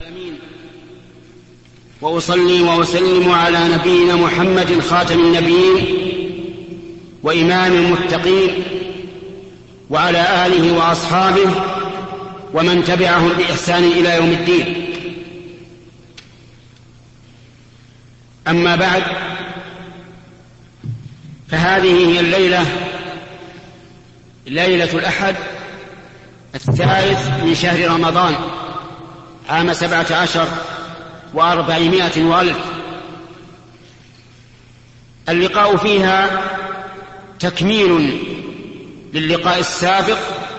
آمين. وأصلي وأسلم على نبينا محمد خاتم النبيين وإمام المتقين وعلى آله وأصحابه ومن تبعهم بإحسان إلى يوم الدين. أما بعد، فهذه هي ليلة الأحد 3 من شهر رمضان عام 17 و400 وألف. اللقاء فيها تكميل للقاء السابق،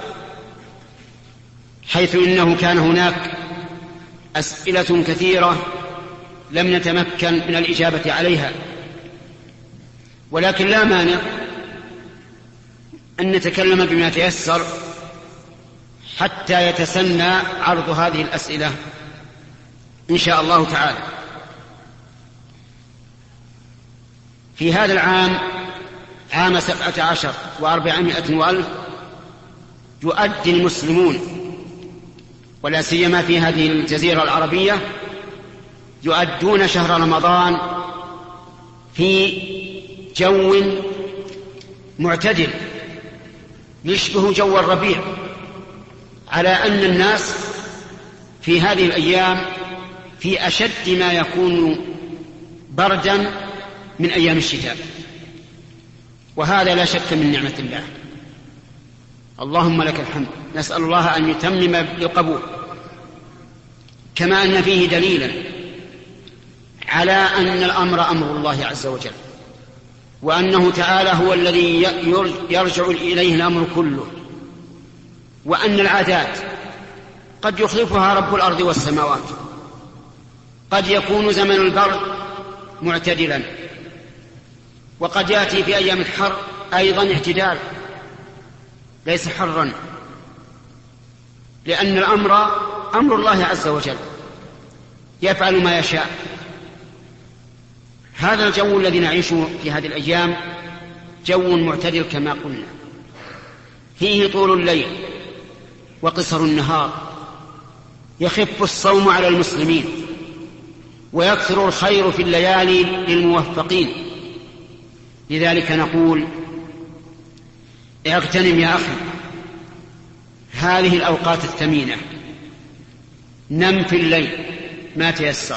حيث إنه كان هناك أسئلة كثيرة لم نتمكن من الإجابة عليها، ولكن لا مانع أن نتكلم بما تيسر حتى يتسنى عرض هذه الأسئلة إن شاء الله تعالى. في هذا العام، عام 17 و400 وألف، يؤدي المسلمون ولا سيما في هذه الجزيرة العربية يؤدون شهر رمضان في جو معتدل يشبه جو الربيع، على أن الناس في هذه الأيام في أشد ما يكون بردا من أيام الشتاء، وهذا لا شك من نعمة الله. اللهم لك الحمد، نسأل الله أن يتمم بالقبول. كما أن فيه دليلا على أن الأمر أمر الله عز وجل، وأنه تعالى هو الذي يرجع إليه الأمر كله، وأن العادات قد يخلفها رب الأرض والسماوات. قد يكون زمن البرد معتدلا، وقد يأتي في أيام الحر أيضا اعتدال ليس حرا، لأن الأمر أمر الله عز وجل يفعل ما يشاء. هذا الجو الذي نعيشه في هذه الأيام جو معتدل كما قلنا، فيه طول الليل وقصر النهار، يخف الصوم على المسلمين، ويكثر الخير في الليالي للموفقين. لذلك نقول: اغتنم يا أخي هذه الأوقات الثمينة، نم في الليل ما تيسر،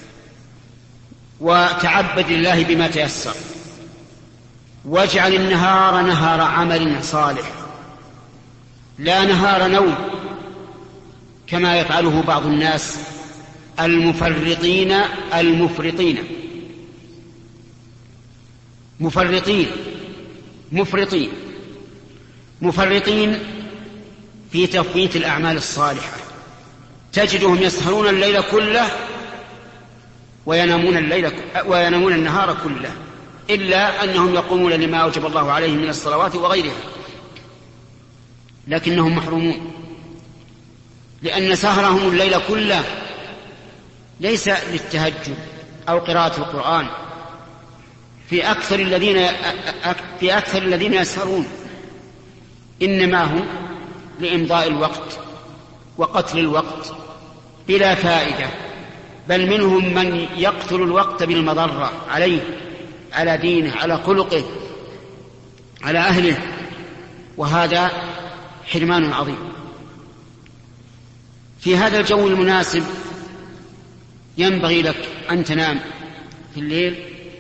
وتعبد الله بما تيسر، واجعل النهار نهار عمل صالح لا نهار نوم كما يفعله بعض الناس المفرطين المفرطين مفرطين في تفويت الأعمال الصالحة. تجدهم يسهرون الليل كله وينامون النهار كله، إلا أنهم يقومون لما أوجب الله عليهم من الصلوات وغيرها، لكنهم محرومون، لأن سهرهم الليل كله ليس للتهجد أو قراءة القرآن. في أكثر الذين يسهرون إنما هم لإمضاء الوقت وقتل الوقت بلا فائدة، بل منهم من يقتل الوقت بالمضرة عليه، على دينه، على خلقه، على أهله، وهذا حرمان عظيم. في هذا الجو المناسب ينبغي لك أن تنام في الليل،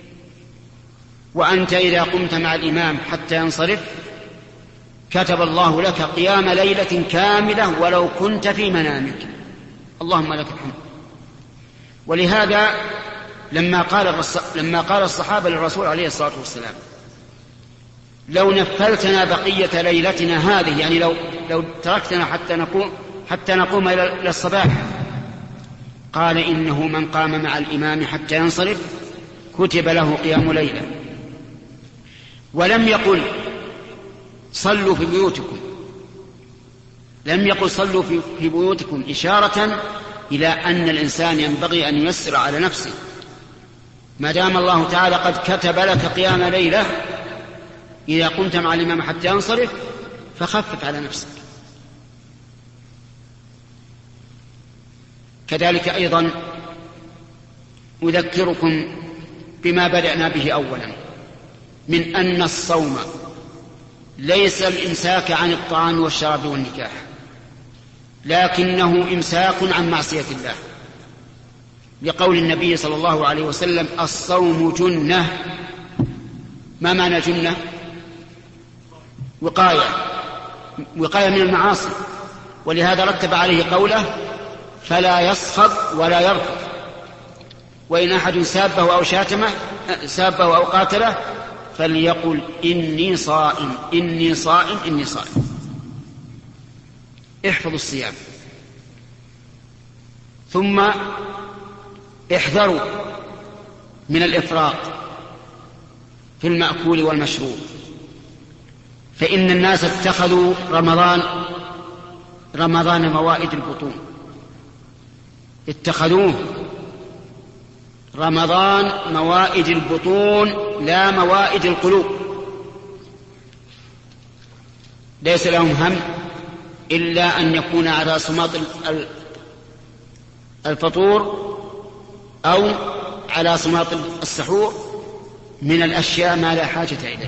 وأنت إذا قمت مع الإمام حتى ينصرف كتب الله لك قيام ليلة كاملة ولو كنت في منامك. اللهم لك الحمد. ولهذا لما قال الصحابة للرسول عليه الصلاة والسلام: لو نفلتنا بقية ليلتنا هذه، يعني لو تركتنا حتى نقوم إلى الصباح، قال: إنه من قام مع الإمام حتى ينصرف كتب له قيام ليلة. ولم يقل صلوا في بيوتكم، لم يقل صلوا في بيوتكم إشارة إلى أن الإنسان ينبغي أن ييسر على نفسه. ما دام الله تعالى قد كتب لك قيام ليلة، إذا قمت مع الإمام حتى ينصرف فخفف على نفسك. كذلك أيضا أذكركم بما بدأنا به أولا، من أن الصوم ليس الإمساك عن الطعام والشراب والنكاح، لكنه إمساك عن معصية الله، لقول النبي صلى الله عليه وسلم: الصوم جنة. ما معنى جنة؟ وقاية من المعاصي، ولهذا رتب عليه قوله: فلا يصخب ولا يرفض، وإن أحد سابه أو شاتمه سابه أو قاتله فليقل: إني صائم إني صائم إني صائم. احفظوا الصيام. ثم احذروا من الإفراط في المأكول والمشروب، فإن الناس اتخذوا رمضان موائد البطون، اتخذوه رمضان موائد البطون لا موائد القلوب. ليس لهم هم إلا أن يكون على صماط الفطور أو على صماط السحور من الأشياء ما لا حاجة إليه.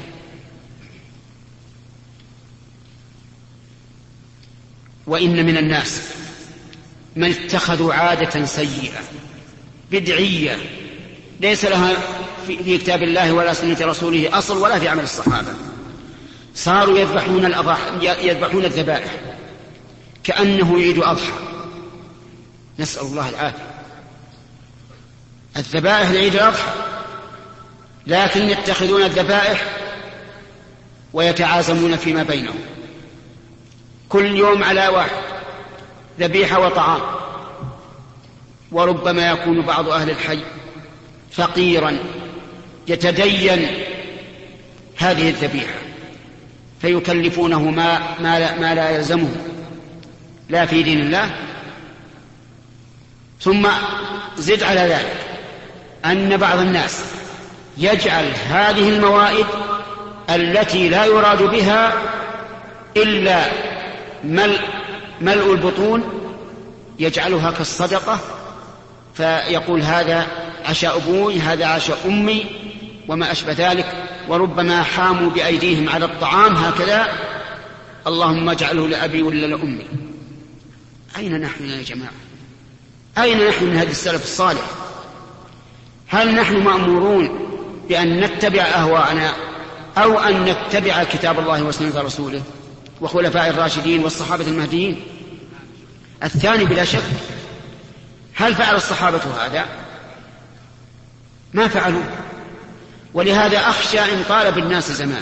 وإن من الناس من اتخذوا عادة سيئة بدعية ليس لها في كتاب الله ولا سنة رسوله أصل ولا في عمل الصحابة، صاروا يذبحون الذبائح كأنه عيد أضحى، نسأل الله العافية. الذبائح لعيد الأضحى، لكن يتخذون الذبائح ويتعازمون فيما بينهم، كل يوم على واحد ذبيحة وطعام. وربما يكون بعض أهل الحي فقيرا يتدين هذه الذبيحة فيكلفونه ما لا يلزمه لا في دين الله. ثم زد على ذلك أن بعض الناس يجعل هذه الموائد التي لا يراد بها إلا ملء البطون يجعلها كالصدقة، فيقول: هذا عشاء أبوي، هذا عشاء أمي، وما أشبه ذلك. وربما حاموا بأيديهم على الطعام هكذا: اللهم اجعله لأبي ولا لأمي. أين نحن يا جماعة؟ أين نحن من هذا السلف الصالح؟ هل نحن مأمورون بأن نتبع أهواءنا أو أن نتبع كتاب الله وسنة رسوله وخلفاء الراشدين والصحابة المهديين؟ الثاني بلا شك. هل فعل الصحابة هذا؟ ما فعلوا. ولهذا أخشى إن طال بالناس زمان،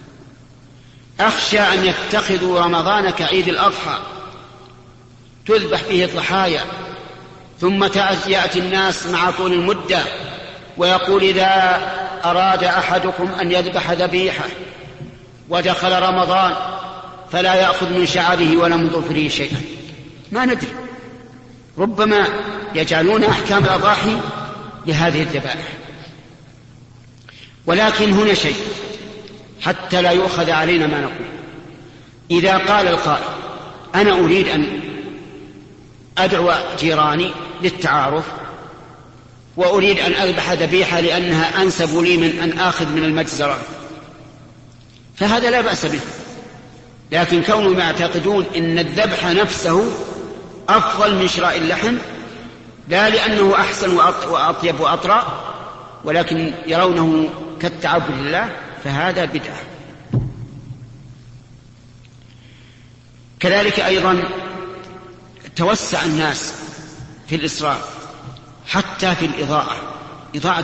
أخشى أن يتخذوا رمضان كعيد الأضحى تذبح فيه الضحايا، ثم يأتي الناس مع طول المدة ويقول: إذا أراد أحدكم أن يذبح ذبيحة ودخل رمضان فلا يأخذ من شعره ولا من ظفره شيئا. ما ندري، ربما يجعلون أحكام الأضاحي لهذه الذبائح. ولكن هنا شيء حتى لا يؤخذ علينا ما نقول. إذا قال القائل: أنا أريد أن أدعو جيراني للتعارف وأريد أن أذبح ذبيحة لأنها أنسب لي من أن آخذ من المجزرة، فهذا لا بأس به. لكن كونهم يعتقدون إن الذبح نفسه أفضل من شراء اللحم، لا لأنه أحسن وأطيب وأطرى، ولكن يرونه كالتعبد لله، فهذا بدعة. كذلك أيضا توسع الناس في الإسراف حتى في إضاءة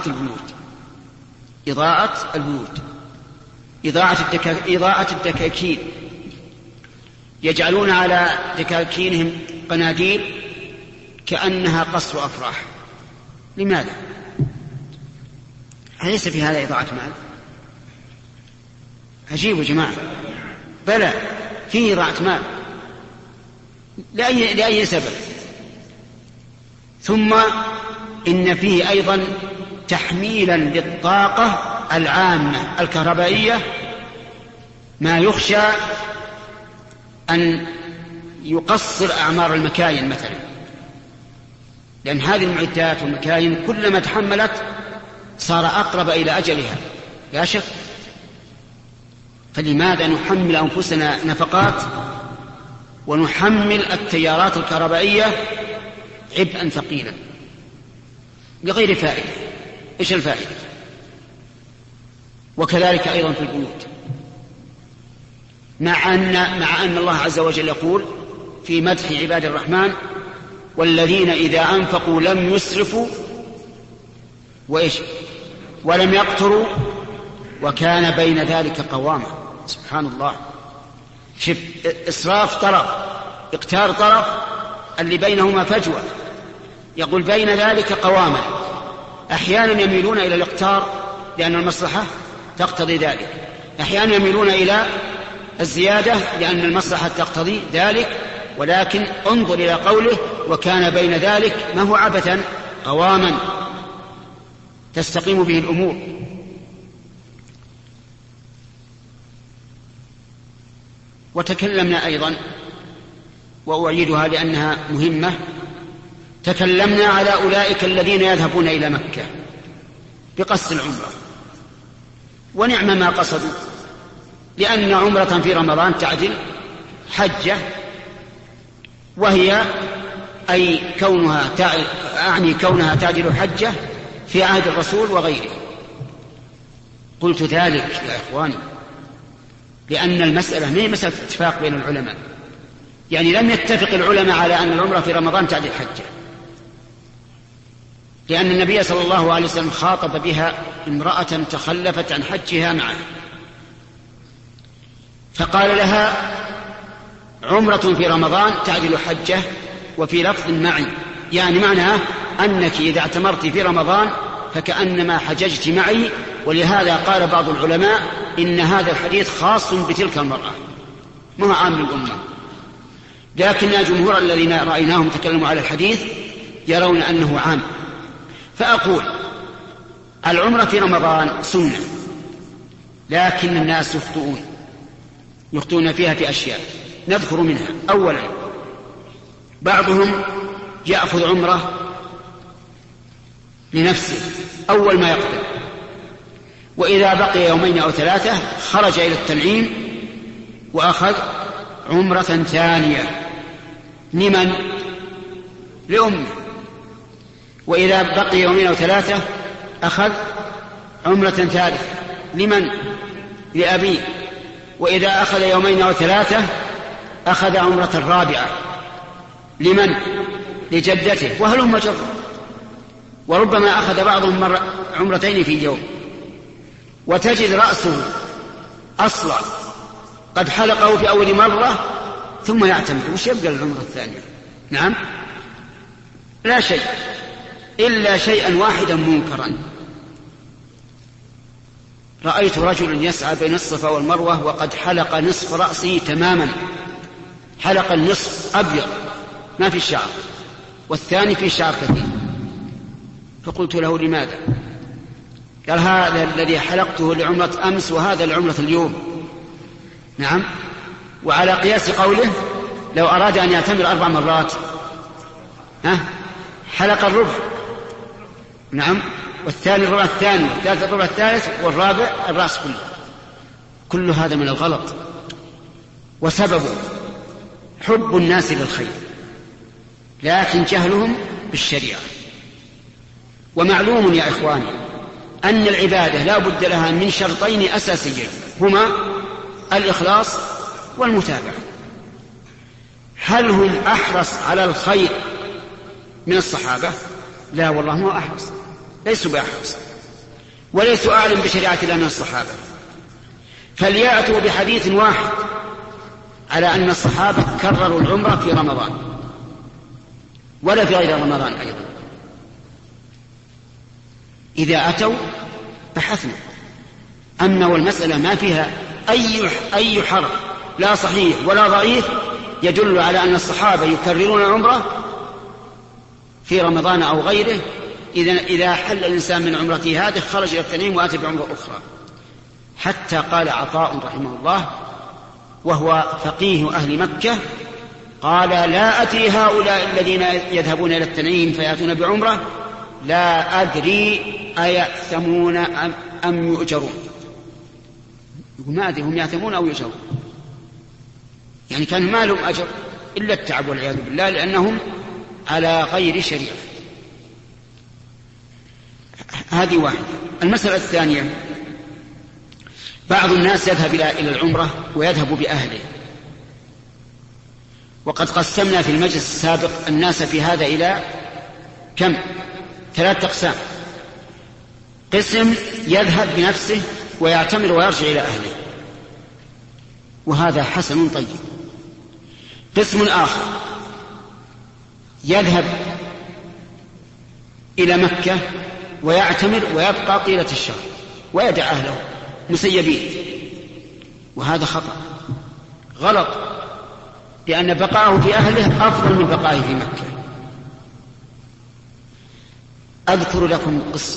البيوت، إضاءة الدكاكين. يجعلون على دكاكينهم قناديل كأنها قصر أفراح. لماذا؟ أليس في هذا إضاعة مال؟ عجيب يا جماعة. بلى، فيه إضاعة مال لأي سبب. ثم إن فيه أيضا تحميلا للطاقة العامة الكهربائية، ما يخشى أن يقصر أعمار المكاين مثلا. لأن هذه المعدات والمكاين كلما تحملت صار أقرب إلى أجلها لا شك. فلماذا نحمل أنفسنا نفقات ونحمل التيارات الكهربائية عبئا ثقيلا بغير فائدة؟ إيش الفائدة؟ وكذلك أيضا في البيوت، مع أن الله عز وجل يقول في مدح عباد الرحمن: والذين إذا أنفقوا لم يسرفوا ولم يقتروا وكان بين ذلك قواما. سبحان الله، شوف، إسراف طرف، اقتار طرف، اللي بينهما فجوة. يقول بين ذلك قواما، أحيانا يميلون إلى الاقتار لأن المصلحة تقتضي ذلك، أحيانا يميلون إلى الزيادة لأن المصلحة تقتضي ذلك. ولكن انظر إلى قوله: وكان بين ذلك، ما هو عبثا، قواما تستقيم به الأمور. وتكلمنا أيضا، وأعيدها لأنها مهمة، تكلمنا على أولئك الذين يذهبون إلى مكة بقصد العمرة، ونعم ما قصدوا، لأن عمرة في رمضان تعدل حجة، وهي كونها تعدل حجة في عهد الرسول وغيره. قلت ذلك يا إخواني لأن المسألة ما هي مسألة اتفاق بين العلماء، يعني لم يتفق العلماء على أن العمرة في رمضان تعدل حجة، لأن النبي صلى الله عليه وسلم خاطب بها امرأة تخلفت عن حجها معه، فقال لها: عمرة في رمضان تعدل حجة، وفي لفظ معي، يعني معناها أنك إذا اعتمرت في رمضان فكأنما حججت معي. ولهذا قال بعض العلماء إن هذا الحديث خاص بتلك المرأة، ما هو عام للأمة، لكن جمهور الذين رأيناهم تكلموا على الحديث يرون أنه عام. فأقول العمرة في رمضان سنة، لكن الناس يخطئون فيها في أشياء نذكر منها. أولا، بعضهم يأخذ عمرة لنفسه أول ما يقدم، وإذا بقي 2 أو 3 خرج إلى التنعيم وأخذ عمرة ثانية. لمن؟ لأمه. وإذا بقي 2 أو 3 أخذ عمرة ثالثة. لمن؟ لأبيه. وإذا أخذ 2 أو 3 أخذ عمرة رابعة. لمن؟ لجدته. وهلم جر. وربما أخذ بعضهم عمرتين في يوم، وتجد رأسه أصلع قد حلقه في أول مرة ثم يعتمد، وش يبقى العمرة الثانية؟ نعم، لا شيء إلا شيئا واحدا منكرا. رأيت رجل يسعى بين الصفا والمروة وقد حلق نصف رأسه تماما، حلق النصف أبيض ما في شعر، والثاني في شعر كثير. فقلت له: لماذا؟ قال: هذا الذي حلقته لعمرة أمس وهذا لعمرة اليوم. نعم، وعلى قياس قوله لو أراد أن يعتمر 4 مرات حلق الربع، نعم، والثاني الربع الثاني، والثالث الربع الثالث، والرابع الرأس كله. كل هذا من الغلط، وسببه حب الناس للخير لكن جهلهم بالشريعة. ومعلوم يا إخواني أن العبادة لا بد لها من شرطين أساسيين، هما الإخلاص والمتابعة. هل هم أحرص على الخير من الصحابة؟ لا والله، ما أحرص، ليسوا بأحرص، وليسوا أعلم بشريعة الله من الصحابة. فليأتوا بحديث واحد على أن الصحابة كرروا العمرة في رمضان ولا في غير رمضان أيضا. إذا أتوا بحثنا. أما والمسألة ما فيها أي حرف لا صحيح ولا ضعيف يدل على أن الصحابة يكررون العمرة في رمضان أو غيره. إذا حل الإنسان من عمرته هذه خرج إلى التنعيم وأتى بعمرة أخرى. حتى قال عطاء رحمه الله وهو فقيه أهل مكة، قال لا أدري هؤلاء الذين يذهبون إلى التنعيم فيأتون بعمرة لا أدري أيأثمون أم يؤجرون. يقول ما أدري هم يأثمون أو يؤجرون، يعني كان ما لهم أجر إلا التعب والعياذ بالله لأنهم على غير شريعة. هذه واحدة. المسألة الثانية، بعض الناس يذهب إلى العمرة ويذهب بأهله، وقد قسمنا في المجلس السابق الناس في هذا إلى كم؟ 3 أقسام. قسم يذهب بنفسه ويعتمر ويرجع إلى أهله، وهذا حسن طيب. قسم آخر يذهب إلى مكة ويعتمر ويبقى طيلة الشهر ويدع أهله مسيبين، وهذا خطأ غلط، لأن بقاءه في أهله أفضل من بقائه في مكة. أذكر لكم قصة،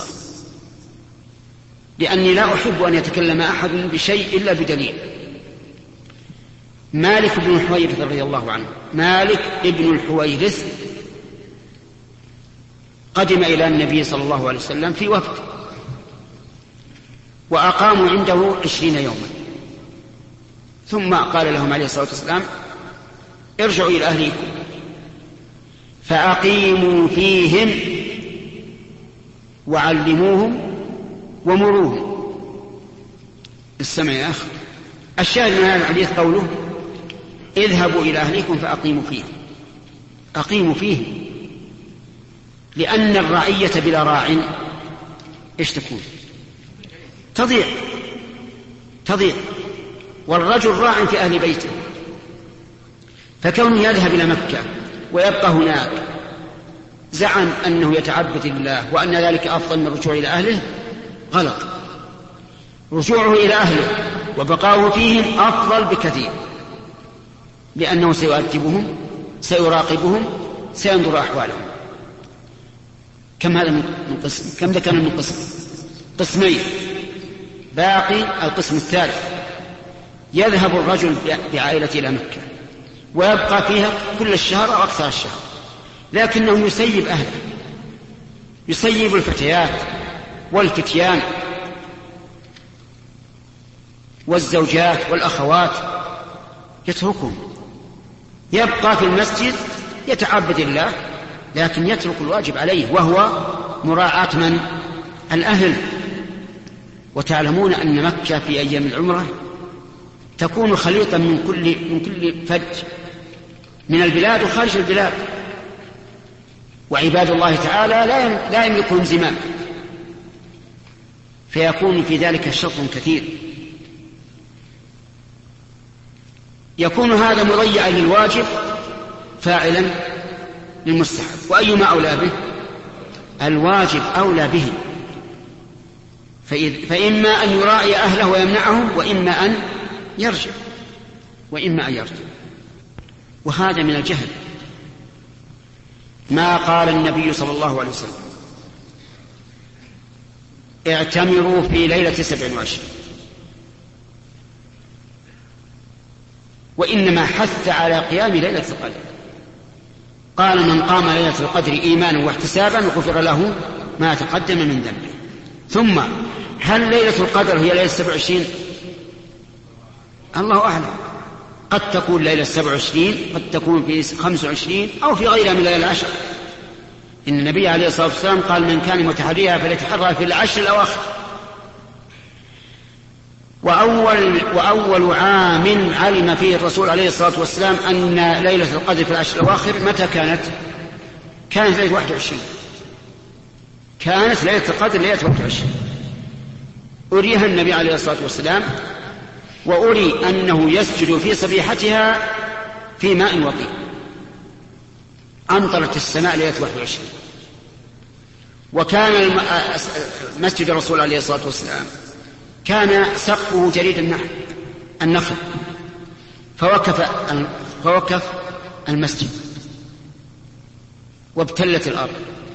لأني لا أحب أن يتكلم أحد بشيء إلا بدليل. مالك بن الحويرث رضي الله عنه، مالك ابن الحويرث قدم إلى النبي صلى الله عليه وسلم في وفد، وأقاموا عنده 20 يوما، ثم قال لهم عليه الصلاة والسلام ارجعوا إلى أهليكم فأقيموا فيهم وعلموهم ومروهم. السمع يا أخي. الشاهد من هذا الحديث قوله اذهبوا إلى أهليكم فأقيموا فيهم. أقيموا فيهم، لأن الرعية بلا راع إيش تكون؟ تضيع، والرجل راع في أهل بيته، فكونه يذهب إلى مكة ويبقى هناك زعم أنه يتعبد الله وأن ذلك أفضل من الرجوع إلى أهله، غلط. رجوعه إلى أهله وبقاؤه فيهم أفضل بكثير، لأنه سيؤدبهم، سيراقبهم، سينظر أحوالهم. كم هذا من قسم؟ كم ذكرنا من قسم؟ قسمين. باقي القسم الثالث، يذهب الرجل بعائلته إلى مكة ويبقى فيها كل الشهر أو أكثر الشهر، لكنه يسيب أهله، يسيب الفتيات والفتيان والزوجات والأخوات، يتركهم، يبقى في المسجد يتعبد الله، لكن يترك الواجب عليه وهو مراعاة من؟ الأهل. وتعلمون أن مكة في أيام العمرة تكون خليطا من كل فج من البلاد وخارج البلاد، وعباد الله تعالى لا يملكون زمام، فيكون في ذلك شر كثير. يكون هذا مضيعا للواجب فاعلا للمستحب، وأيما أولى به؟ الواجب أولى به، فإما أن يراعي أهله ويمنعهم، وإما أن يرجع. وهذا من الجهل. ما قال النبي صلى الله عليه وسلم اعتمروا في ليلة 27، وإنما حث على قيام ليلة القدر. قال من قام ليلة القدر إيمانا واحتسابا غفر له ما تقدم من ذنبه. ثم هل ليلة القدر هي ليلة 27؟ الله أعلم، قد تكون ليلة 27، قد تكون في 25 أو في غيرها من ليلة 10. إن النبي عليه الصلاة والسلام قال من كان متحريها فليتحرى في 10 الأواخر. وأول عام علم فيه الرسول عليه الصلاة والسلام أن ليلة القدر في 10 الأواخر متى كانت؟ كانت ليلة 21. كانت ليلة القدر ليلة 21. أريها النبي عليه الصلاة والسلام، وأري أنه يسجد في صبيحتها في ماء وطين. أمطرت السماء ليلة 21. وكان مسجد الرسول عليه الصلاة والسلام كان سقفه جريد النخل، فوقف المسجد وابتلت الأرض،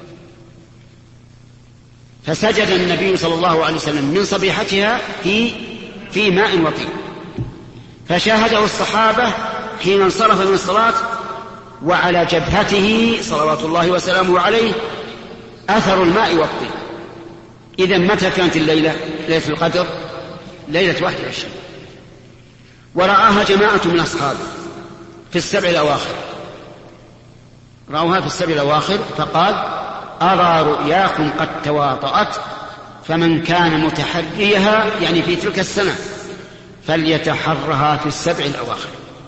فسجد النبي صلى الله عليه وسلم من صبيحتها في ماء وطين، فشاهده الصحابة حين انصرف من الصلاة وعلى جبهته صلوات الله وسلامه عليه أثر الماء والطين. إذن متى كانت الليلة؟ ليلة القدر ليلة 21. ورآها جماعة من أصحابه في السبع الأواخر، رأوها في السبع الأواخر، فقال: أرى رؤياكم قد تواطأت، فمن كان متحريها يعني في تلك السنة فليتحرها في السبع الأواخر.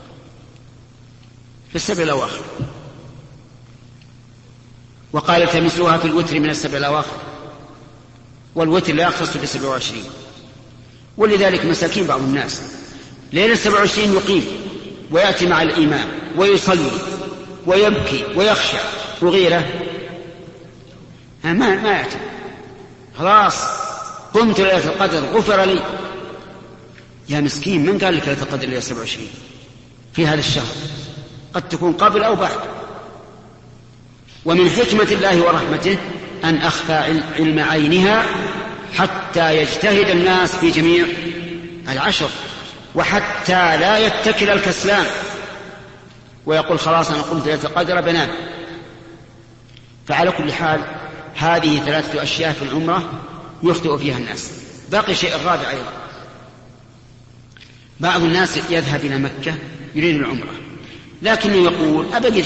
في السبع الأواخر. وقال: التمسوها في الوتر من السبع الأواخر، والوتر لا يختص ب27. ولذلك مساكين بعض الناس ليلة 27 يقيم ويأتي مع الإمام ويصلي ويبكي ويخشع، وغيره ما يأتي. خلاص قمت ليلة القدر غفر لي. يا مسكين، من قال لك ليلة القدر ليلة 27 في هذا الشهر؟ قد تكون قبل أو بعد. ومن حكمة الله ورحمته أن أخفى علم عينها حتى يجتهد الناس في جميع العشر، وحتى لا يتكل الكسلان ويقول: خلاص أنا قمت ليلة القدر بنام. فعلى كل حال هذه 3 أشياء في العمرة يخطئ فيها الناس. باقي شيء الرابع أيضا. بعض الناس يذهب إلى مكة يريد العمرة، لكنه يقول: أبقي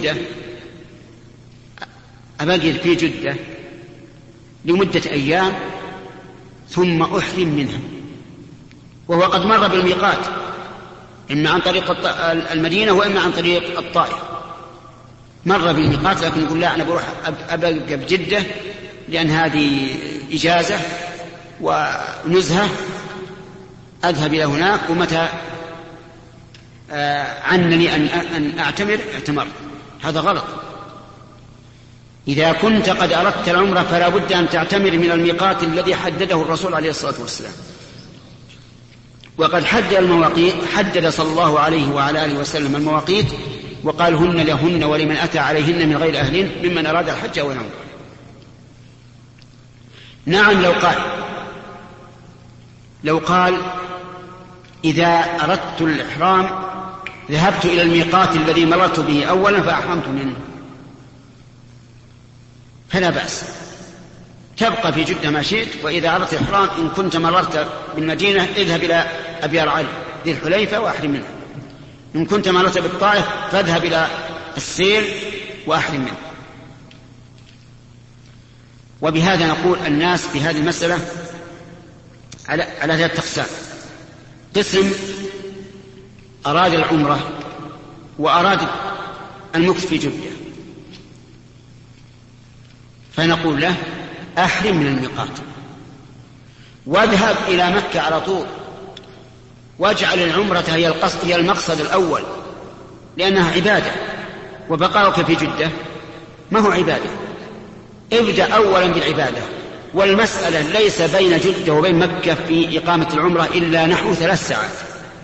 في جدة لمدة أيام ثم أحرم منها، وهو قد مر بالميقات إما عن طريق المدينة وإما عن طريق الطائف. مر بالميقات لكن يقول: لا، أنا بروح أبقى بجدة لأن هذه إجازة ونزهة، أذهب إلى هناك، ومتى عنني أن أعتمر اعتمر. هذا غلط. إذا كنت قد أردت العمرة فلا بد أن تعتمر من الميقات الذي حدده الرسول عليه الصلاة والسلام. وقد حدد صلى الله عليه وعلى آله وسلم المواقيت، وقال: هن لهن ولمن أتى عليهن من غير أهلهن ممن أراد الحج أو العمرة. نعم، لو قال: إذا أردت الإحرام ذهبت إلى الميقات الذي مررت به أولا فأحرمت منه، فلا بأس، تبقى في جدة ما شئت. وإذا أردت الإحرام إن كنت مررت بالمدينة اذهب إلى أبيار علي ذي الحليفة وأحرم منه، إن كنت مررت بالطائف فاذهب إلى السيل وأحرم منه. وبهذا نقول الناس في هذه المسألة على 3 أقسام: قسم أراد العمرة وأراد المكث في جدة، فنقول له: أحرم من الميقات واذهب إلى مكة على طول، واجعل العمرة هي المقصد الأول، لأنها عبادة، وبقاؤك في جدة ما هو عبادة. ابدأ أولا بالعبادة. والمسألة ليس بين جدة وبين مكة في إقامة العمرة إلا نحو 3 ساعات.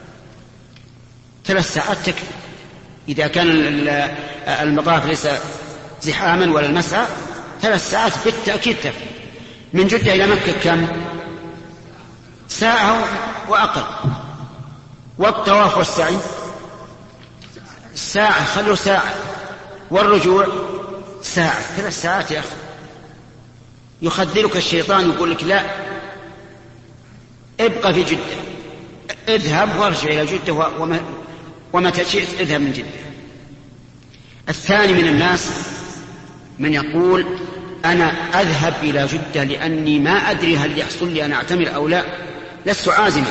3 ساعات تكفي إذا كان المطاف ليس زحاما ولا المسعى. 3 ساعات بالتأكيد تكفي. من جدة إلى مكة كم؟ ساعة وأقل. والطواف والسعي ساعة، خلوا ساعة. والرجوع ساعة. 3 ساعات يا أخي. يخذلك الشيطان يقول لك: لا، ابقى في جدة، اذهب وارجع إلى جدة، ومتى شئت اذهب من جدة. الثاني من الناس من يقول: أنا أذهب إلى جدة لأني ما أدري هل يحصل لي أن أعتمر أو لا، لست عازما،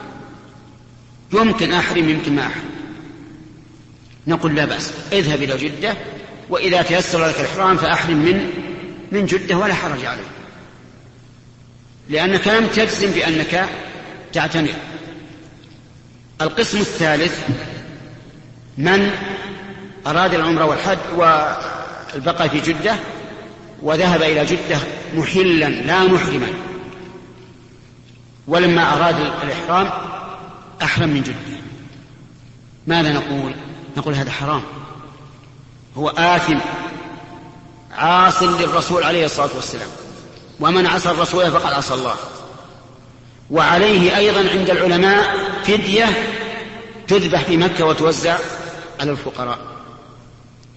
يمكن أحرم يمكن ما أحرم. نقول: لا بأس، اذهب إلى جدة، وإذا تيسر لك الإحرام فأحرم من جدة ولا حرج عليك، لأنك لم تجزم بأنك تعتمر. القسم الثالث من أراد العمرة والحج والبقاء في جدة وذهب إلى جدة محلا لا محرما، ولما أراد الإحرام أحرم من جدة. ماذا نقول؟ نقول: هذا حرام، هو آثم عاص للرسول عليه الصلاة والسلام، ومن عصى الرسول فقد عصى الله. وعليه أيضا عند العلماء فدية تذبح في مكة وتوزع على الفقراء.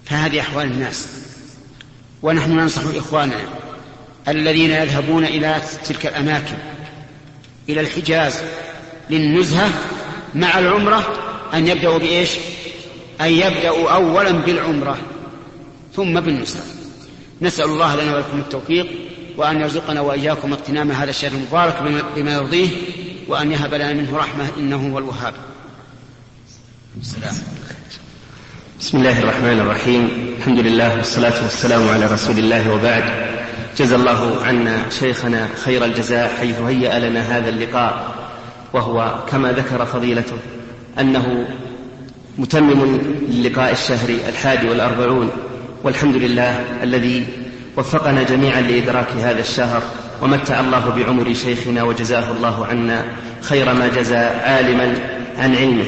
فهذه أحوال الناس. ونحن ننصح إخواننا الذين يذهبون إلى تلك الأماكن، إلى الحجاز للنزهة مع العمرة، أن يبدأوا بإيش؟ أن يبدأوا أولا بالعمرة ثم بالنزهة. نسأل الله لنا ولكم التوفيق، وأن يرزقنا وإياكم اغتنام هذا الشهر المبارك بما يرضيه، وأن يهب لنا منه رحمة إنه هو الوهاب. السلام. بسم الله الرحمن الرحيم. الحمد لله والصلاة والسلام على رسول الله، وبعد. جزا الله عنا شيخنا خير الجزاء حيث هيأ لنا هذا اللقاء، وهو كما ذكر فضيلته أنه متمم للقاء الشهر 41، والحمد لله الذي وفقنا جميعا لإدراك هذا الشهر، ومتع الله بعمر شيخنا وجزاه الله عنا خير ما جزى عالما عن علمه.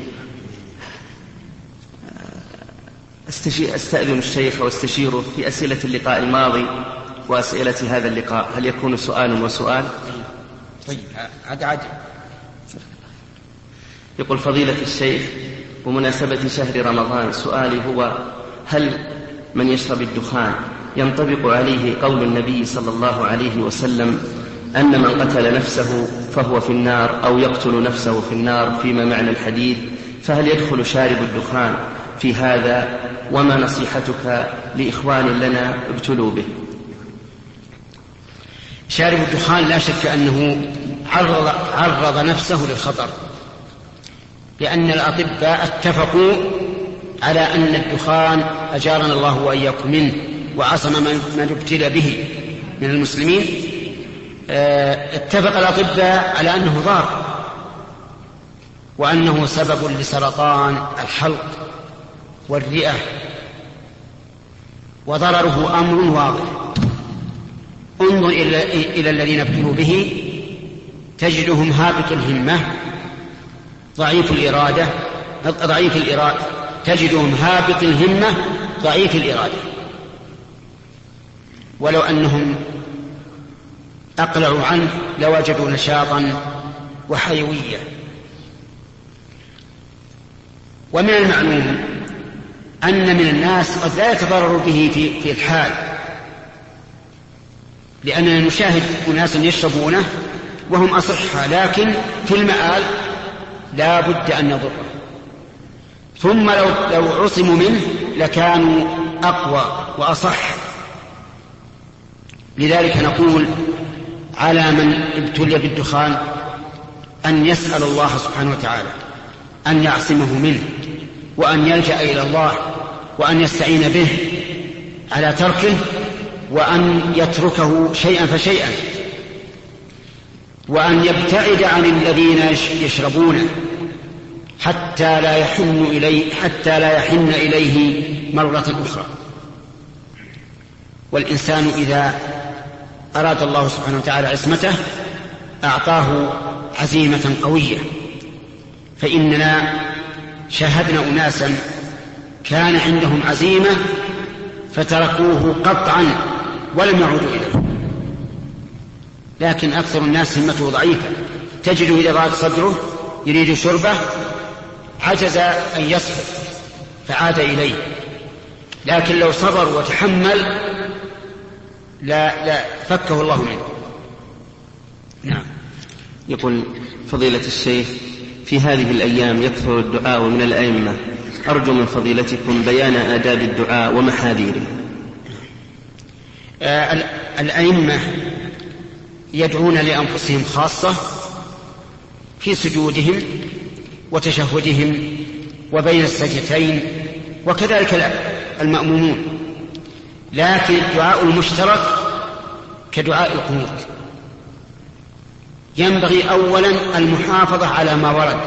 أستأذن الشيخ واستشيره في أسئلة اللقاء الماضي وأسئلة هذا اللقاء، هل يكون سؤال وسؤال؟ طيب عاد. يقول فضيلة الشيخ: بمناسبة شهر رمضان سؤالي هو: هل من يشرب الدخان ينطبق عليه قول النبي صلى الله عليه وسلم أن من قتل نفسه فهو في النار، أو يقتل نفسه في النار فيما معنى الحديث؟ فهل يدخل شارب الدخان في هذا؟ وما نصيحتك لإخوان لنا ابتلوا به؟ شارب الدخان لا شك أنه عرض نفسه للخطر، لأن الأطباء اتفقوا على أن الدخان أجارنا الله وإياكم منه وعصم من ابتلى به من المسلمين. اتفق الأطباء على أنه ضار، وأنه سبب لسرطان الحلق والرئة، وضرره أمر واضح. انظر إلى الذين ابتلوا به، تجدهم هابط الهمة ضعيف الإرادة، تجدهم هابط الهمة ضعيف الإرادة. ولو أنهم أقلعوا عنه لوجدوا نشاطا وحيوية. ومن المعلوم أن من الناس قد لا يتضرر به في الحال، لأننا نشاهد أناسا يشربونه وهم أصحى، لكن في المآل لا بد أن يضره، ثم لو عصموا منه لكانوا أقوى وأصح. لذلك نقول على من ابتلي بالدخان أن يسأل الله سبحانه وتعالى أن يعصمه منه، وأن يلجأ إلى الله، وأن يستعين به على تركه، وأن يتركه شيئا فشيئا، وأن يبتعد عن الذين يشربونه حتى لا يحن إليه مرة أخرى. والإنسان إذا أراد الله سبحانه وتعالى عصمته أعطاه عزيمة قوية. فإننا شاهدنا أناسا كان عندهم عزيمة فتركوه قطعا ولم يعودوا إليه. لكن أكثر الناس همته ضعيفة، تجده إذا ضاق صدره يريد شربه عجز أن يصبر فعاد إليه. لكن لو صبر وتحمل لا فكه الله منه. نعم. يقول فضيلة الشيخ: في هذه الأيام يكثر الدعاء من الأئمة، أرجو من فضيلتكم بيان آداب الدعاء ومحاذيره. الأئمة يدعون لأنفسهم خاصة في سجودهم وتشهدهم وبين السجدتين، وكذلك المأمومون. لكن الدعاء المشترك كدعاء القنوت ينبغي أولا المحافظة على ما ورد،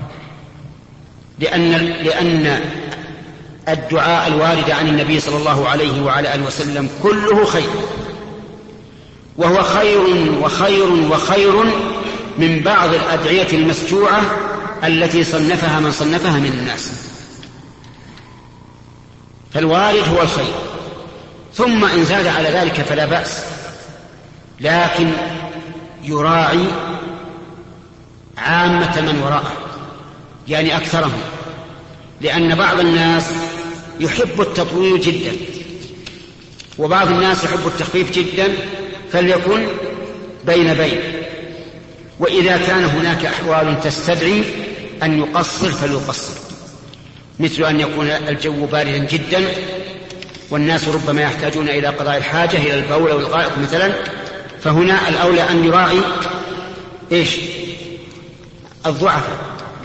لأن الدعاء الوارد عن النبي صلى الله عليه وعلى آله وسلم كله خير، وهو خير وخير وخير من بعض الأدعية المسجوعة التي صنفها من صنفها من الناس. فالوارد هو الخير، ثم إن زاد على ذلك فلا بأس، لكن يراعي عامة من وراءه، يعني أكثرهم، لأن بعض الناس يحب التطويل جدا وبعض الناس يحب التخفيف جدا، فليكن بين بين. وإذا كان هناك أحوال تستدعي أن يقصر فليقصر، مثل أن يكون الجو باردا جدا والناس ربما يحتاجون إلى قضاء الحاجة إلى البول أو الغائط مثلا، فهنا الأولى أن يراعي الضعفاء،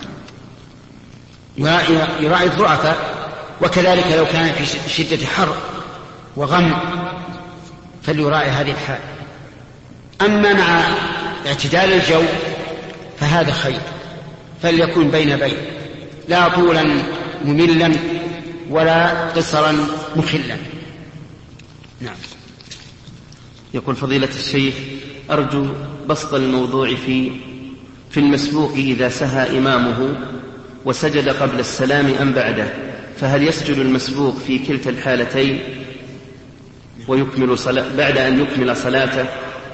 يراعي الضعفاء. وكذلك لو كان في شدة حر وغم فليراعي هذه الحال. أما مع اعتدال الجو فهذا خير، فليكن بين بين، لا طولا مملا ولا قصرا مخلا. نعم. يقول فضيلة الشيخ: أرجو بسط الموضوع في المسبوق إذا سهى إمامه وسجد قبل السلام أم بعده، فهل يسجد المسبوق في كلتا الحالتين ويكمل بعد أن يكمل صلاته؟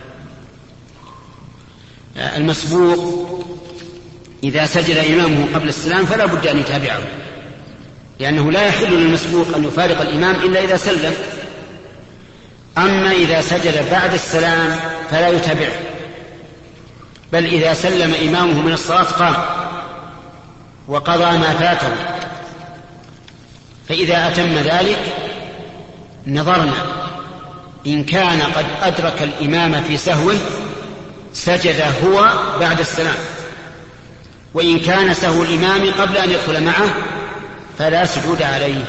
المسبوق إذا سجد إمامه قبل السلام فلا بد أن يتابعه، لأنه لا يحل للمسبوق أن يفارق الإمام إلا إذا سلم. أما إذا سجد بعد السلام فلا يتابعه، بل إذا سلم إمامه من الصلاة قام وقضى ما فاته. فإذا أتم ذلك نظرنا إن كان قد أدرك الإمام في سهوه سجد هو بعد السلام، وإن كان سهو الإمام قبل أن يدخل معه فلا سجود عليه.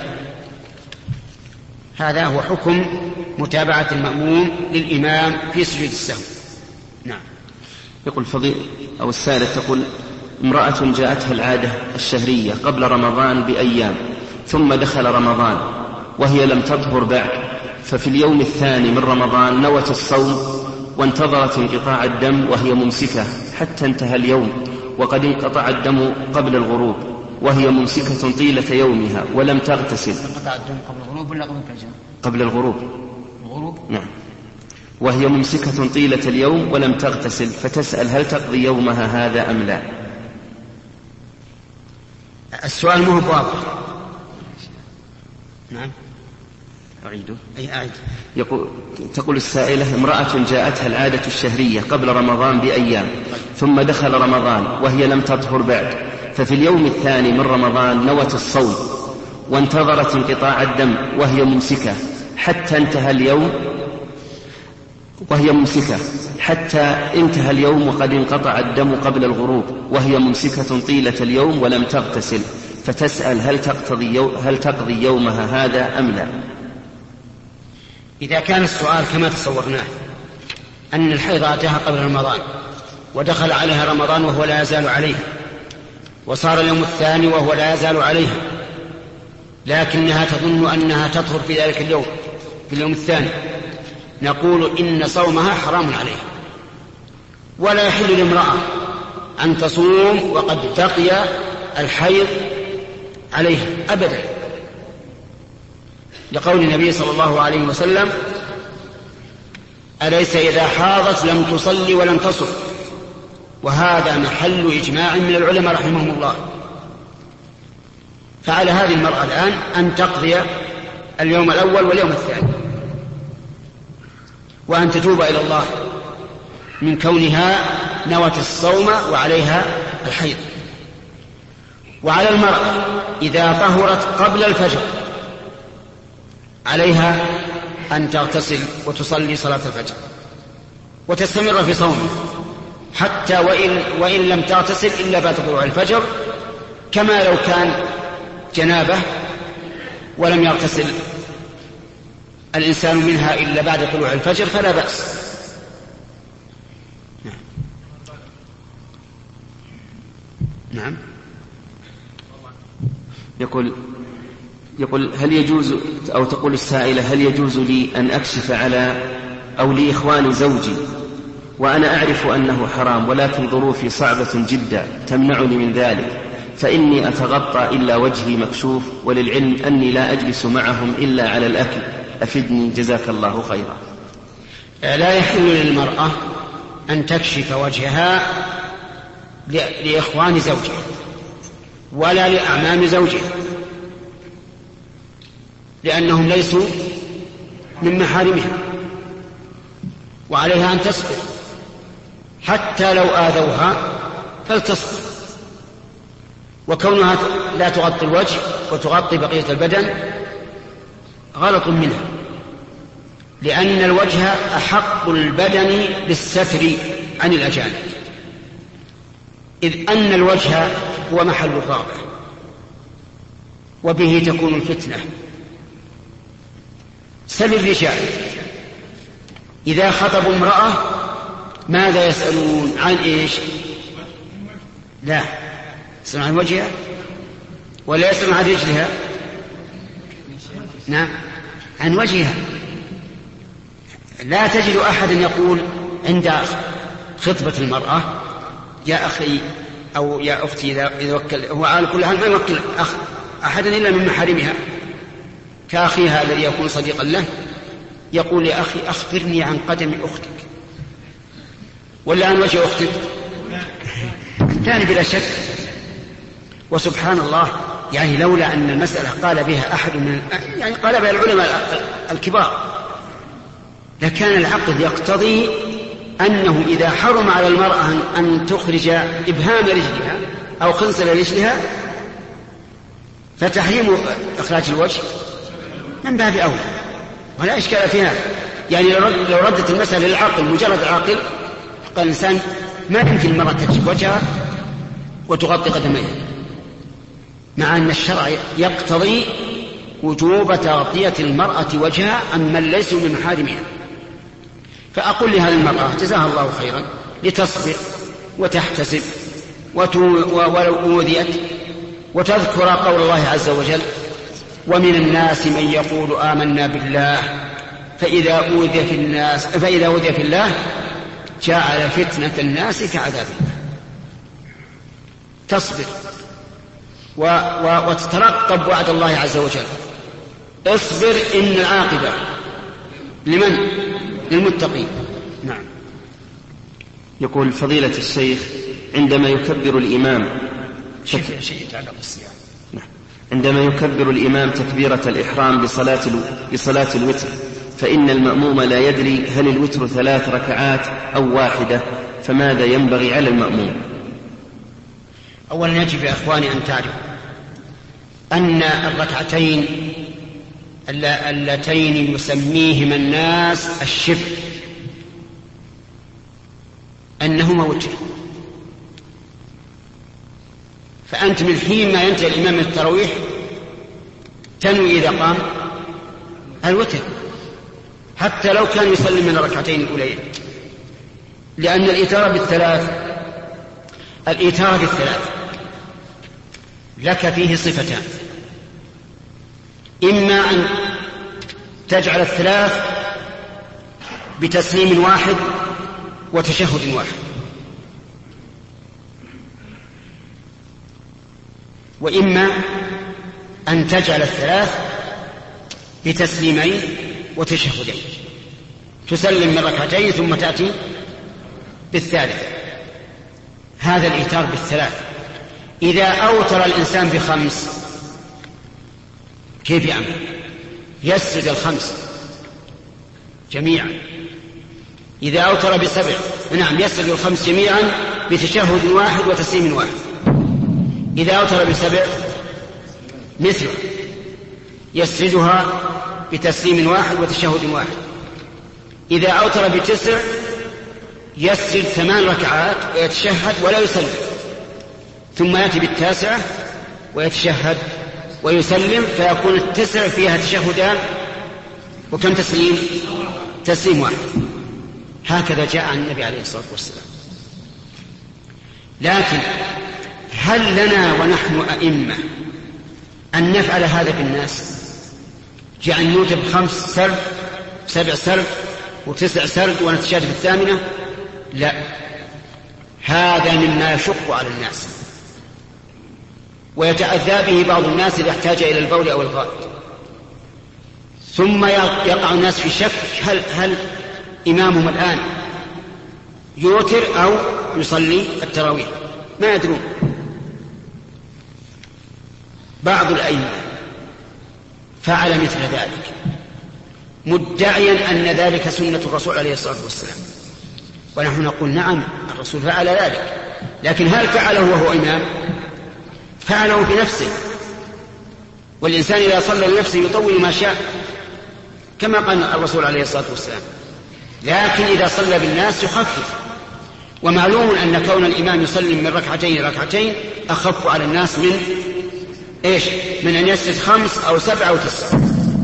هذا هو حكم متابعة المأموم للإمام في سجود السهو. نعم. يقول أو السائلة تقول: امرأة جاءتها العادة الشهرية قبل رمضان بأيام، ثم دخل رمضان وهي لم تطهر بعد، ففي اليوم الثاني من رمضان نوت الصوم وانتظرت انقطاع الدم وهي ممسكة حتى انتهى اليوم، وقد انقطع الدم قبل الغروب وهي ممسكة طيلة يومها ولم تغتسل. انقطع الدم قبل الغروب ولا قبل الغروب؟ الغروب. نعم. وهي ممسكة طيلة اليوم ولم تغتسل، فتسأل هل تقضي يومها هذا أم لا؟ السؤال مو واضح. نعم. أعيده. أي أعيد. تقول السائلة: امرأة جاءتها العادة الشهرية قبل رمضان بأيام، ثم دخل رمضان وهي لم تطهر بعد، ففي اليوم الثاني من رمضان نوت الصوم وانتظرت انقطاع الدم وهي ممسكة حتى انتهى اليوم، حتى انتهى اليوم وقد انقطع الدم قبل الغروب وهي ممسكة طيلة اليوم ولم تغتسل، فتسأل هل تقضي يومها هذا أم لا؟ إذا كان السؤال كما تصورناه أن الحيض أتاها قبل رمضان ودخل عليها رمضان وهو لا يزال عليها، وصار اليوم الثاني وهو لا يزال عليها، لكنها تظن أنها تطهر في ذلك اليوم في اليوم الثاني، نقول إن صومها حرام عليها، ولا يحل لامرأة أن تصوم وقد بقي الحيض عليها أبدا، لقول النبي صلى الله عليه وسلم: أليس إذا حاضت لم تصلي ولم تصم؟ وهذا محل إجماع من العلماء رحمهم الله. فعلى هذه المرأة الآن أن تقضي اليوم الأول واليوم الثاني، وأن تتوب إلى الله من كونها نوت الصوم وعليها الحيض. وعلى المرأة إذا طهرت قبل الفجر عليها أن تغتسل وتصلي صلاة الفجر وتستمر في صومها حتى وإن لم تغتسل إلا بعد طلوع الفجر، كما لو كان جنابة ولم يغتسل الإنسان منها إلا بعد طلوع الفجر فلا بأس. نعم. يقول هل يجوز، أو تقول السائلة: هل يجوز لي أن أكشف على أو لإخوان زوجي وأنا أعرف أنه حرام، ولكن ظروفي صعبة جدا تمنعني من ذلك، فإني أتغطى إلا وجهي مكشوف، وللعلم أني لا أجلس معهم إلا على الأكل، أفدني جزاك الله خيرا. لا يحل للمرأة أن تكشف وجهها لإخوان زوجها ولا لأعمام زوجها، لأنهم ليسوا من محارمها، وعليها أن تصبر حتى لو آذوها فلتصبر. وكونها لا تغطي الوجه وتغطي بقية البدن غلط منها، لأن الوجه أحق البدن بالستر عن الأجانب، إذ أن الوجه هو محل الرغبة وبه تكون الفتنة. سل الرجال إذا خطبوا امرأة ماذا يسألون؟ عن إيش؟ لا يسألون عن وجهها ولا يسألون عن رجلها؟ نعم عن وجهها. لا تجد أحدا يقول عند خطبة المرأة يا أخي أو يا أختي إذا وكل، هو على كل حال ما يوكل أحدا إلا من محارمها، كأخيها الذي يكون صديقا له يقول يا أخي أخبرني عن قدم أختك ولا عن وجه أختك، الثاني بلا شك. وسبحان الله، يعني لولا أن المسألة قال بها أحد يعني قال بها العلماء الكبار لكان العقل يقتضي أنه إذا حرم على المرأة أن تخرج إبهام رجلها أو خنصر رجلها فتحريم إخراج الوجه من باب أولى ولا إشكال فيها. يعني لو ردت المسألة للعقل مجرد العقل قال الإنسان ما يمكن المرأة تكشف وجهها وتغطي قدميها، مع أن الشرع يقتضي وجوب تغطية المرأة وجهها عمن ليسوا من محارمها. فأقول لهذه المرأة جزاها الله خيرا لتصبر وتحتسب ولو أوذيت وتذكر قول الله عز وجل ومن الناس من يقول آمنا بالله فإذا أوذي في الله جعل فتنة الناس كعذاب الله. تصبر وتترقب وعد الله عز وجل. اصبر إن العاقبة لمن؟ للمتقين. نعم. يقول فضيلة الشيخ عندما يكبر الإمام شيء يتعلق بالصيام. نعم. عندما يكبر الإمام تكبيرة الإحرام لصلاة الوتر فإن المأموم لا يدري هل الوتر 3 ركعات أو واحدة، فماذا ينبغي على المأموم؟ أولا يجب يا إخواني أن تعرفوا أن الركعتين اللتين يسميهما الناس الشبه أنهما وتر، فأنت من حين ما ينتهي الإمام من التراويح تنوي إذا قام الوتر حتى لو كان يسلم من الركعتين الأولين، لأن الإتارة بالثلاث لك فيه صفتان: إما أن تجعل الثلاث بتسليم واحد وتشهد واحد، وإما أن تجعل الثلاث بتسليمين وتشهدين، تسلم من ركعتين ثم تأتي بالثالث. هذا الإيتار بالثلاث. إذا أوتر الإنسان ب5 كيف يعمل؟ يسجد 5 جميعا. إذا أوتر ب7 يسجد 5 جميعا بتشهد واحد وتسليم واحد. إذا أوتر ب7 مثله يسجدها بتسليم واحد وتشهد واحد. إذا أوتر ب9 يسجد 8 ركعات ويتشهد ولا يسلم، ثم يأتي ب9 ويتشهد ويسلم، فيكون 9 فيها تشهدان وكم تسليم واحد. هكذا جاء عن النبي عليه الصلاة والسلام. لكن هل لنا ونحن أئمة أن نفعل هذا بالناس؟ جعل نوتر 5 سرد 7 سرد و9 سرد ونتشهد ب8؟ لا، هذا مما يشق على الناس ويتأذى به بعض الناس إذا احتاج إلى البول أو الغائط. ثم يقع الناس في شك هل إمامهم الآن يوتر أو يصلي التراويح، ما يدرون. بعض الأئمة فعل مثل ذلك مدعيا أن ذلك سنة الرسول عليه الصلاة والسلام، ونحن نقول نعم الرسول فعل ذلك، لكن هل فعله وهو إمام؟ فعله بنفسه، والإنسان إذا صلى لنفسه يطول ما شاء كما قال الرسول عليه الصلاة والسلام، لكن إذا صلى بالناس يخفف. ومعلوم أن كون الإمام يسلم من ركعتين أخف على الناس من أن يسجد 5 أو 7 أو 9.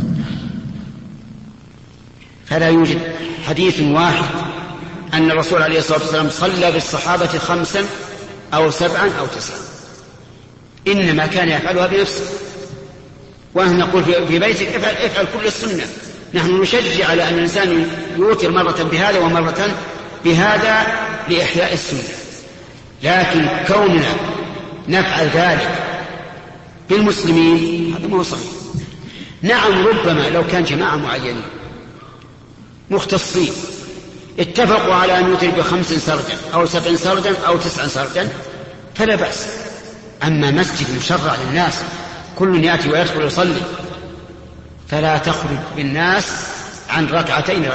فلا يوجد حديث واحد أن الرسول عليه الصلاة والسلام صلى بالصحابة 5 أو 7 أو 9، إنما كان يفعلها بنفسه. ونحن نقول في بيتك افعل كل السنة. نحن نشجع على أن الإنسان يوتر مرة بهذا ومرة بهذا لإحياء السنة، لكن كوننا نفعل ذلك بالمسلمين هذا ما هو صحيح. نعم ربما لو كان جماعة معينين مختصين اتفقوا على أن يوتر ب5 سردا أو 7 سردا أو 9 سردا فلا بأس. أما مسجد مشرع للناس كل يأتي ويدخل ويصلي فلا تخرج بالناس عن ركعتين.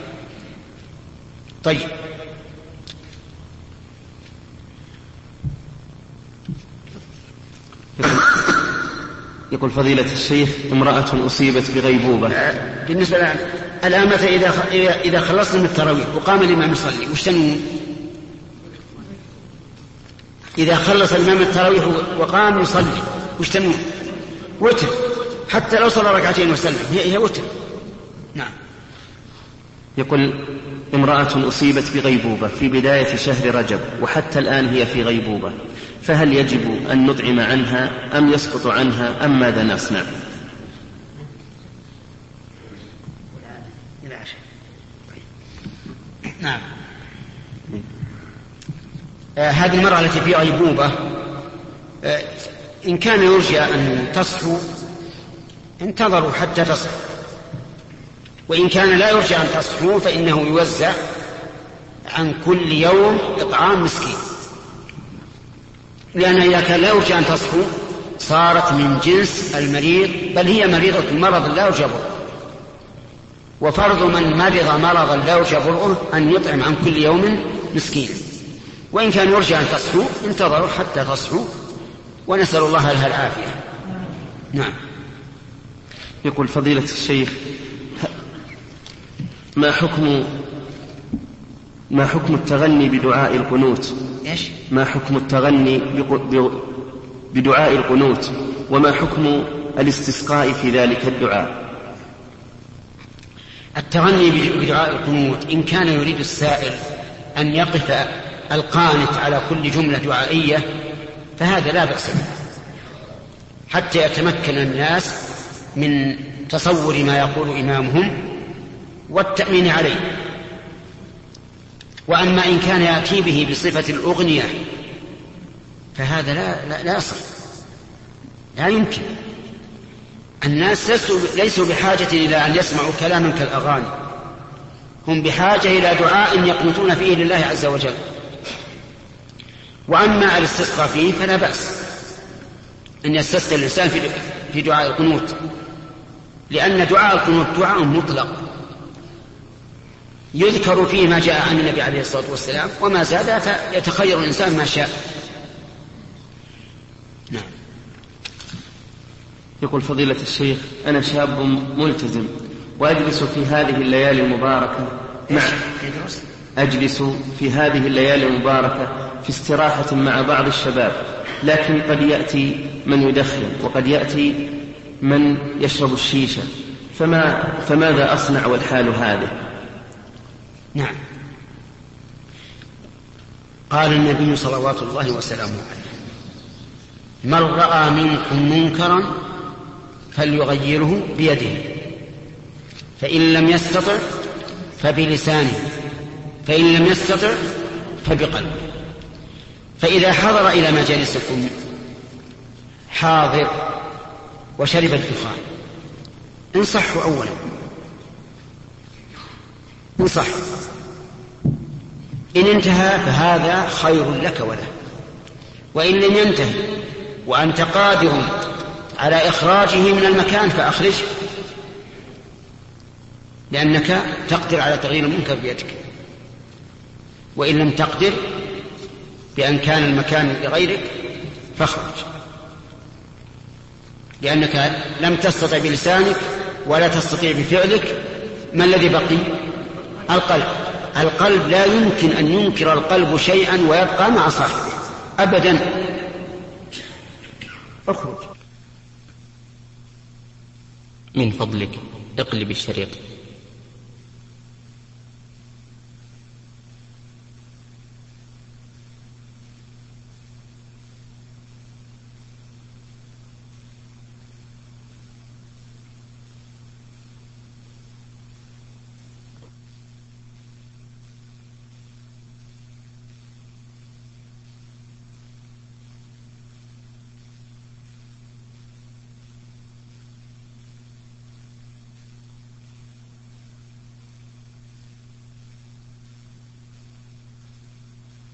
طيب، يقول فضيلة الشيخ امرأة أصيبت بغيبوبة. بالنسبة الآن مثلا إذا خلصنا من التراويح وقام الإمام يصلي وش تنوون؟ إذا خلص الإمام التراويح وقام يصلي وش تنوون؟ وتر، حتى لو صلى 2 ركعتين وسلم هي وتر. نعم. يقول امرأة أصيبت بغيبوبة في بداية شهر رجب وحتى الآن هي في غيبوبة، فهل يجب أن نطعم عنها أم يسقط عنها أم ماذا نصنع؟ نعم. هذه المرأة التي في غيبوبة إن كان يرجى أن تصحو انتظروا حتى تصحو، وإن كان لا يرجى أن تصحو فإنه يوزع عن كل يوم إطعام مسكين، لأن إذا كان لا يرجى أن تصحو صارت من جنس المريض، بل هي مريضة مرض لا يرجى برؤه، وفرض من مرض مرضا لا يرجى برؤه أن يطعم عن كل يوم مسكين. وإن كان يرجى أن تصحو انتظروا حتى تصحو، ونسأل الله لها العافية. نعم. يقول فضيلة الشيخ ما حكم التغني بدعاء القنوت؟ ما حكم التغني بدعاء القنوت، وما حكم الاستسقاء في ذلك الدعاء؟ التغني بدعاء القنوت إن كان يريد السائل أن يقف القانت على كل جملة دعائية فهذا لا بأس به، حتى يتمكن الناس من تصور ما يقول إمامهم والتأمين عليه. وأما إن كان يأتي به بصفة الأغنية فهذا لا يصح، لا يمكن. الناس ليسوا بحاجة إلى أن يسمعوا كلاما كالأغاني، هم بحاجة إلى دعاء يقنطون فيه لله عز وجل. وأما الاستسقاء فيه فلا بأس أن يستسقي الإنسان في دعاء القنوت، لأن دعاء القنوت دعاء مطلق يذكر فيه ما جاء عن النبي عليه الصلاة والسلام، وما زاد فيتخير الإنسان ما شاء. نعم. يقول فضيلة الشيخ أنا شاب ملتزم وأجلس في هذه الليالي المباركة أجلس في هذه الليالي المباركة في استراحة مع بعض الشباب، لكن قد يأتي من يدخن وقد يأتي من يشرب الشيشة، فماذا أصنع والحال هذه؟ نعم. قال النبي صلوات الله وسلامه عليه: من رأى منكم منكرا فليغيره بيده، فإن لم يستطع فبلسانه، فإن لم يستطع فبقلبه. فإذا حضر إلى مجالسكم حاضر وشرب الدخان انصحوا أولا، انصح، إن انتهى فهذا خير لك وله، وإن لم ينتهي وأنت قادر على إخراجه من المكان فأخرجه، لأنك تقدر على تغيير المنكر بيدك، وإن لم تقدر بأن كان المكان لغيرك فاخرج، لأنك لم تستطع بلسانك ولا تستطيع بفعلك. ما الذي بقي؟ القلب لا يمكن أن ينكر القلب شيئا ويبقى مع صاحبه أبدا. اخرج. من فضلك اقلب الشريط.